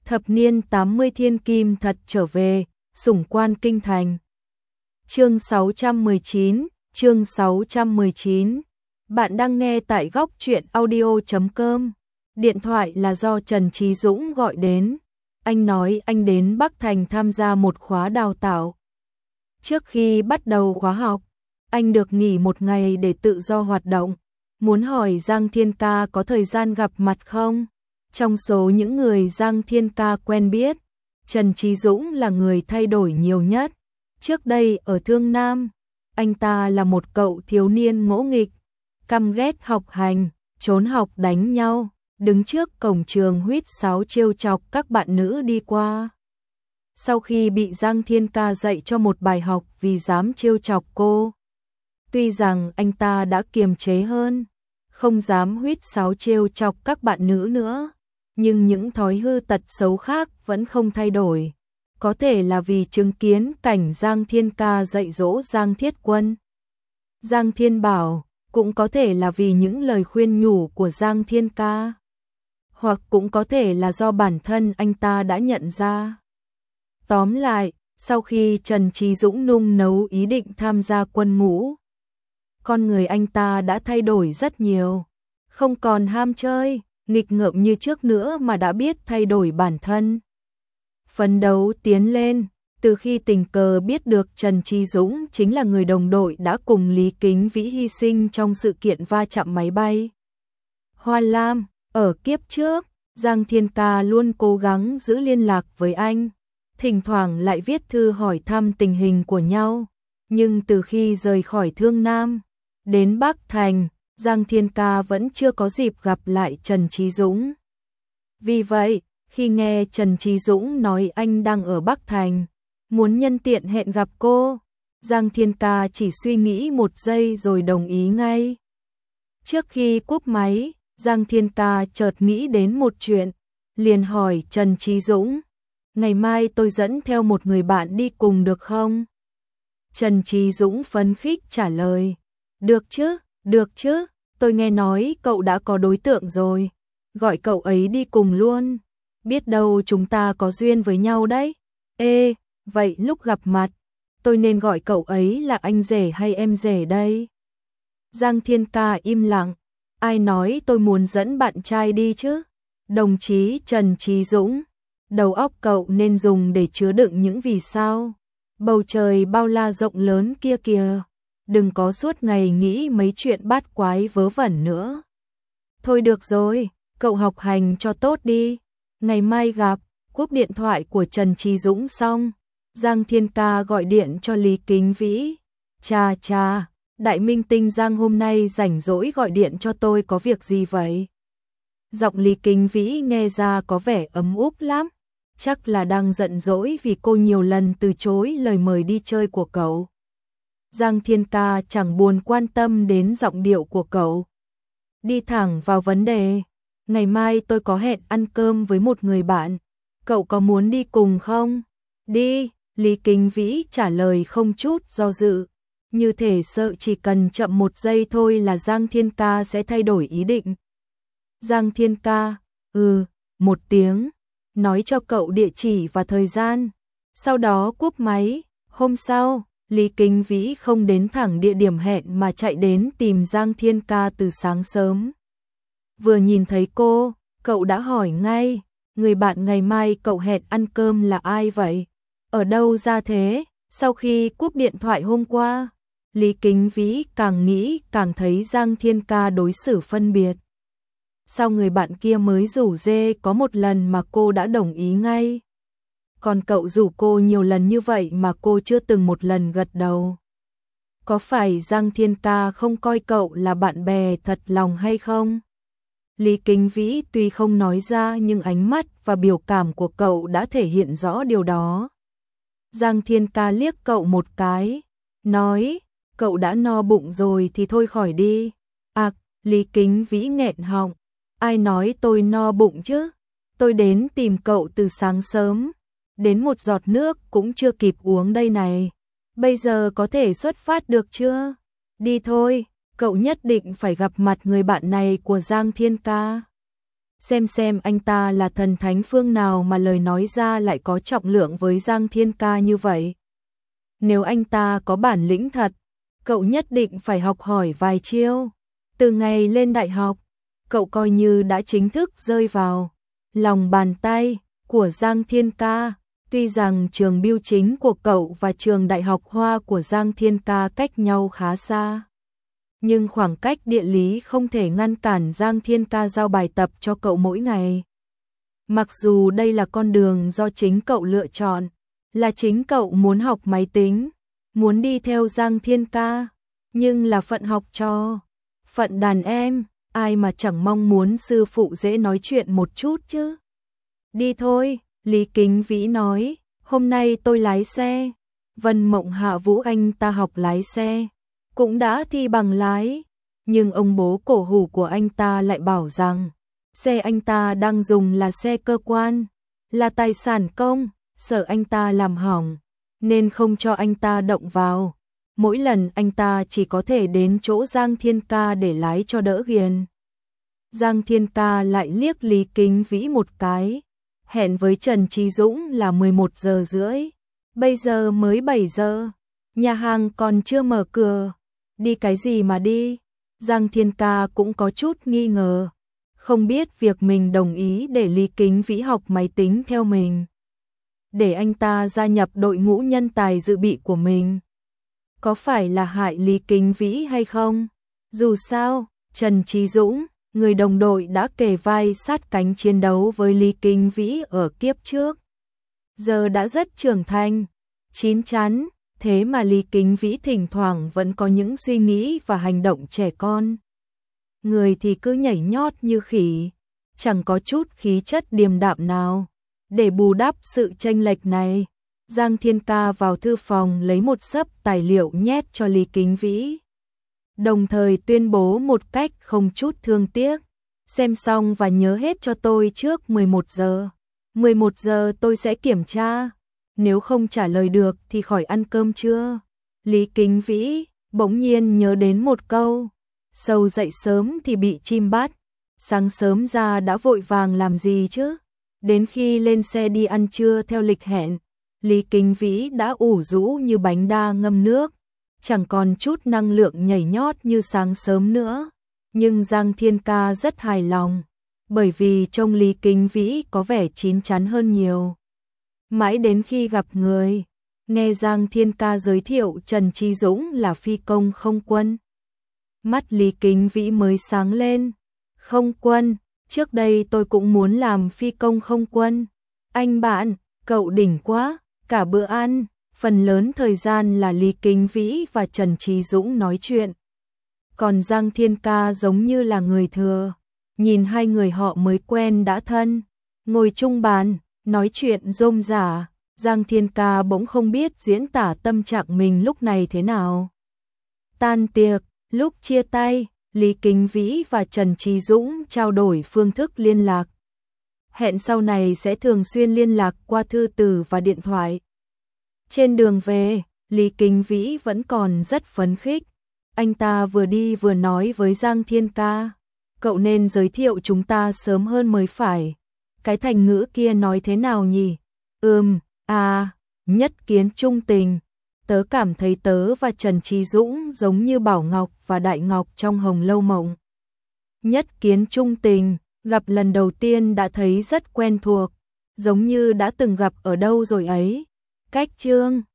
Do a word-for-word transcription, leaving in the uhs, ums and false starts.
Thập niên tám mươi thiên kim thật trở về, sủng quan kinh thành. Chương sáu trăm mười chín, chương sáu trăm mười chín. Bạn đang nghe tại góc truyện audio chấm com. Điện thoại là do Trần Trí Dũng gọi đến. Anh nói anh đến Bắc Thành tham gia một khóa đào tạo. Trước khi bắt đầu khóa học, anh được nghỉ một ngày để tự do hoạt động. Muốn hỏi Giang Thiên Ca có thời gian gặp mặt không? Trong số những người Giang Thiên Ca quen biết, Trần Trí Dũng là người thay đổi nhiều nhất. Trước đây ở Thương Nam, anh ta là một cậu thiếu niên ngỗ nghịch, căm ghét học hành, trốn học đánh nhau, đứng trước cổng trường huýt sáo trêu chọc các bạn nữ đi qua. Sau khi bị Giang Thiên Ca dạy cho một bài học vì dám trêu chọc cô, tuy rằng anh ta đã kiềm chế hơn, không dám huýt sáo trêu chọc các bạn nữ nữa, nhưng những thói hư tật xấu khác vẫn không thay đổi. Có thể là vì chứng kiến cảnh Giang Thiên Ca dạy dỗ Giang Thiết Quân, Giang Thiên Bảo, cũng có thể là vì những lời khuyên nhủ của Giang Thiên Ca, hoặc cũng có thể là do bản thân anh ta đã nhận ra. Tóm lại, sau khi Trần Trí Dũng nung nấu ý định tham gia quân ngũ, con người anh ta đã thay đổi rất nhiều, không còn ham chơi, nghịch ngợm như trước nữa mà đã biết thay đổi bản thân, phấn đấu tiến lên. Từ khi tình cờ biết được Trần Trí Dũng chính là người đồng đội đã cùng Lý Kính Vĩ hy sinh trong sự kiện va chạm máy bay Hoa Lam, ở kiếp trước, Giang Thiên Ca luôn cố gắng giữ liên lạc với anh, thỉnh thoảng lại viết thư hỏi thăm tình hình của nhau. Nhưng từ khi rời khỏi Thương Nam, đến Bắc Thành, Giang Thiên Ca vẫn chưa có dịp gặp lại Trần Trí Dũng. Vì vậy, khi nghe Trần Trí Dũng nói anh đang ở Bắc Thành, muốn nhân tiện hẹn gặp cô, Giang Thiên Ca chỉ suy nghĩ một giây rồi đồng ý ngay. Trước khi cúp máy, Giang Thiên Ca chợt nghĩ đến một chuyện, liền hỏi Trần Trí Dũng, ngày mai tôi dẫn theo một người bạn đi cùng được không? Trần Trí Dũng phấn khích trả lời, được chứ, được chứ, tôi nghe nói cậu đã có đối tượng rồi, gọi cậu ấy đi cùng luôn, biết đâu chúng ta có duyên với nhau đấy. Ê, vậy lúc gặp mặt, tôi nên gọi cậu ấy là anh rể hay em rể đây? Giang Thiên Ca im lặng, ai nói tôi muốn dẫn bạn trai đi chứ? Đồng chí Trần Trí Dũng, đầu óc cậu nên dùng để chứa đựng những vì sao. Bầu trời bao la rộng lớn kia kìa, đừng có suốt ngày nghĩ mấy chuyện bát quái vớ vẩn nữa. Thôi được rồi, cậu học hành cho tốt đi, ngày mai gặp. Cúp điện thoại của Trần Trí Dũng xong, Giang Thiên Ca gọi điện cho Lý Kính Vĩ. Chà chà, đại minh tinh Giang hôm nay rảnh rỗi gọi điện cho tôi có việc gì vậy? Giọng Lý Kính Vĩ nghe ra có vẻ ấm úp lắm, chắc là đang giận dỗi vì cô nhiều lần từ chối lời mời đi chơi của cậu. Giang Thiên Ca chẳng buồn quan tâm đến giọng điệu của cậu, đi thẳng vào vấn đề. Ngày mai tôi có hẹn ăn cơm với một người bạn, cậu có muốn đi cùng không? Đi, Lý Kính Vĩ trả lời không chút do dự, như thể sợ chỉ cần chậm một giây thôi là Giang Thiên Ca sẽ thay đổi ý định. Giang Thiên Ca, ừ, một tiếng, nói cho cậu địa chỉ và thời gian, sau đó cúp máy. Hôm sau, Lý Kính Vĩ không đến thẳng địa điểm hẹn mà chạy đến tìm Giang Thiên Ca từ sáng sớm. Vừa nhìn thấy cô, cậu đã hỏi ngay, người bạn ngày mai cậu hẹn ăn cơm là ai vậy? Ở đâu ra thế? Sau khi cúp điện thoại hôm qua, Lý Kính Vĩ càng nghĩ càng thấy Giang Thiên Ca đối xử phân biệt. Sao người bạn kia mới rủ dê có một lần mà cô đã đồng ý ngay? Còn cậu rủ cô nhiều lần như vậy mà cô chưa từng một lần gật đầu. Có phải Giang Thiên Ca không coi cậu là bạn bè thật lòng hay không? Lý Kính Vĩ tuy không nói ra nhưng ánh mắt và biểu cảm của cậu đã thể hiện rõ điều đó. Giang Thiên Ca liếc cậu một cái, nói, cậu đã no bụng rồi thì thôi khỏi đi. À, Lý Kính Vĩ nghẹn họng, ai nói tôi no bụng chứ? Tôi đến tìm cậu từ sáng sớm, đến một giọt nước cũng chưa kịp uống đây này. Bây giờ có thể xuất phát được chưa? Đi thôi. Cậu nhất định phải gặp mặt người bạn này của Giang Thiên Ca. xem xem anh ta là thần thánh phương nào mà lời nói ra lại có trọng lượng với Giang Thiên Ca như vậy. Nếu anh ta có bản lĩnh thật, cậu nhất định phải học hỏi vài chiêu. Từ ngày lên đại học, cậu coi như đã chính thức rơi vào lòng bàn tay của Giang Thiên Ca. Tuy rằng trường Bưu Chính của cậu và trường Đại học Hoa của Giang Thiên Ca cách nhau khá xa, nhưng khoảng cách địa lý không thể ngăn cản Giang Thiên Ca giao bài tập cho cậu mỗi ngày. Mặc dù đây là con đường do chính cậu lựa chọn, là chính cậu muốn học máy tính, muốn đi theo Giang Thiên Ca, nhưng là phận học trò, phận đàn em, ai mà chẳng mong muốn sư phụ dễ nói chuyện một chút chứ. Đi thôi, Lý Kính Vĩ nói, hôm nay tôi lái xe. Vân Mộng Hạ Vũ anh ta học lái xe, cũng đã thi bằng lái, nhưng ông bố cổ hủ của anh ta lại bảo rằng xe anh ta đang dùng là xe cơ quan, là tài sản công, sợ anh ta làm hỏng, nên không cho anh ta động vào. Mỗi lần anh ta chỉ có thể đến chỗ Giang Thiên Ca để lái cho đỡ ghiền. Giang Thiên Ca lại liếc Lý Kính Vĩ một cái, hẹn với Trần Trí Dũng là mười một giờ rưỡi, bây giờ mới bảy giờ, nhà hàng còn chưa mở cửa, đi cái gì mà đi. Giang Thiên Ca cũng có chút nghi ngờ, không biết việc mình đồng ý để Lý Kính Vĩ học máy tính theo mình, để anh ta gia nhập đội ngũ nhân tài dự bị của mình, có phải là hại Lý Kính Vĩ hay không? Dù sao, Trần Trí Dũng, người đồng đội đã kề vai sát cánh chiến đấu với Lý Kính Vĩ ở kiếp trước, giờ đã rất trưởng thành, chín chắn, thế mà Lý Kính Vĩ thỉnh thoảng vẫn có những suy nghĩ và hành động trẻ con. Người thì cứ nhảy nhót như khỉ, chẳng có chút khí chất điềm đạm nào. Để bù đắp sự chênh lệch này, Giang Thiên Ca vào thư phòng lấy một xấp tài liệu nhét cho Lý Kính Vĩ, đồng thời tuyên bố một cách không chút thương tiếc, xem xong và nhớ hết cho tôi trước mười một giờ. mười một giờ tôi sẽ kiểm tra, nếu không trả lời được thì khỏi ăn cơm trưa. Lý Kính Vĩ bỗng nhiên nhớ đến một câu, sâu dậy sớm thì bị chim bắt, sáng sớm ra đã vội vàng làm gì chứ. Đến khi lên xe đi ăn trưa theo lịch hẹn, Lý Kính Vĩ đã ủ rũ như bánh đa ngâm nước, chẳng còn chút năng lượng nhảy nhót như sáng sớm nữa. Nhưng Giang Thiên Ca rất hài lòng, bởi vì trông Lý Kính Vĩ có vẻ chín chắn hơn nhiều. Mãi đến khi gặp người, nghe Giang Thiên Ca giới thiệu Trần Trí Dũng là phi công không quân, mắt Lý Kính Vĩ mới sáng lên. Không quân, trước đây tôi cũng muốn làm phi công không quân. Anh bạn, cậu đỉnh quá. Cả bữa ăn, phần lớn thời gian là Lý Kính Vĩ và Trần Trí Dũng nói chuyện, còn Giang Thiên Ca giống như là người thừa, nhìn hai người họ mới quen đã thân, ngồi chung bàn, nói chuyện rôm rả. Giang Thiên Ca bỗng không biết diễn tả tâm trạng mình lúc này thế nào. Tan tiệc, lúc chia tay, Lý Kính Vĩ và Trần Trí Dũng trao đổi phương thức liên lạc, hẹn sau này sẽ thường xuyên liên lạc qua thư từ và điện thoại. Trên đường về, Lý Kính Vĩ vẫn còn rất phấn khích. Anh ta vừa đi vừa nói với Giang Thiên Ca, cậu nên giới thiệu chúng ta sớm hơn mới phải. Cái thành ngữ kia nói thế nào nhỉ? Ừm, à, nhất kiến trung tình. Tớ cảm thấy tớ và Trần Trí Dũng giống như Bảo Ngọc và Đại Ngọc trong Hồng Lâu Mộng. Nhất kiến trung tình, gặp lần đầu tiên đã thấy rất quen thuộc, giống như đã từng gặp ở đâu rồi ấy. Cách chương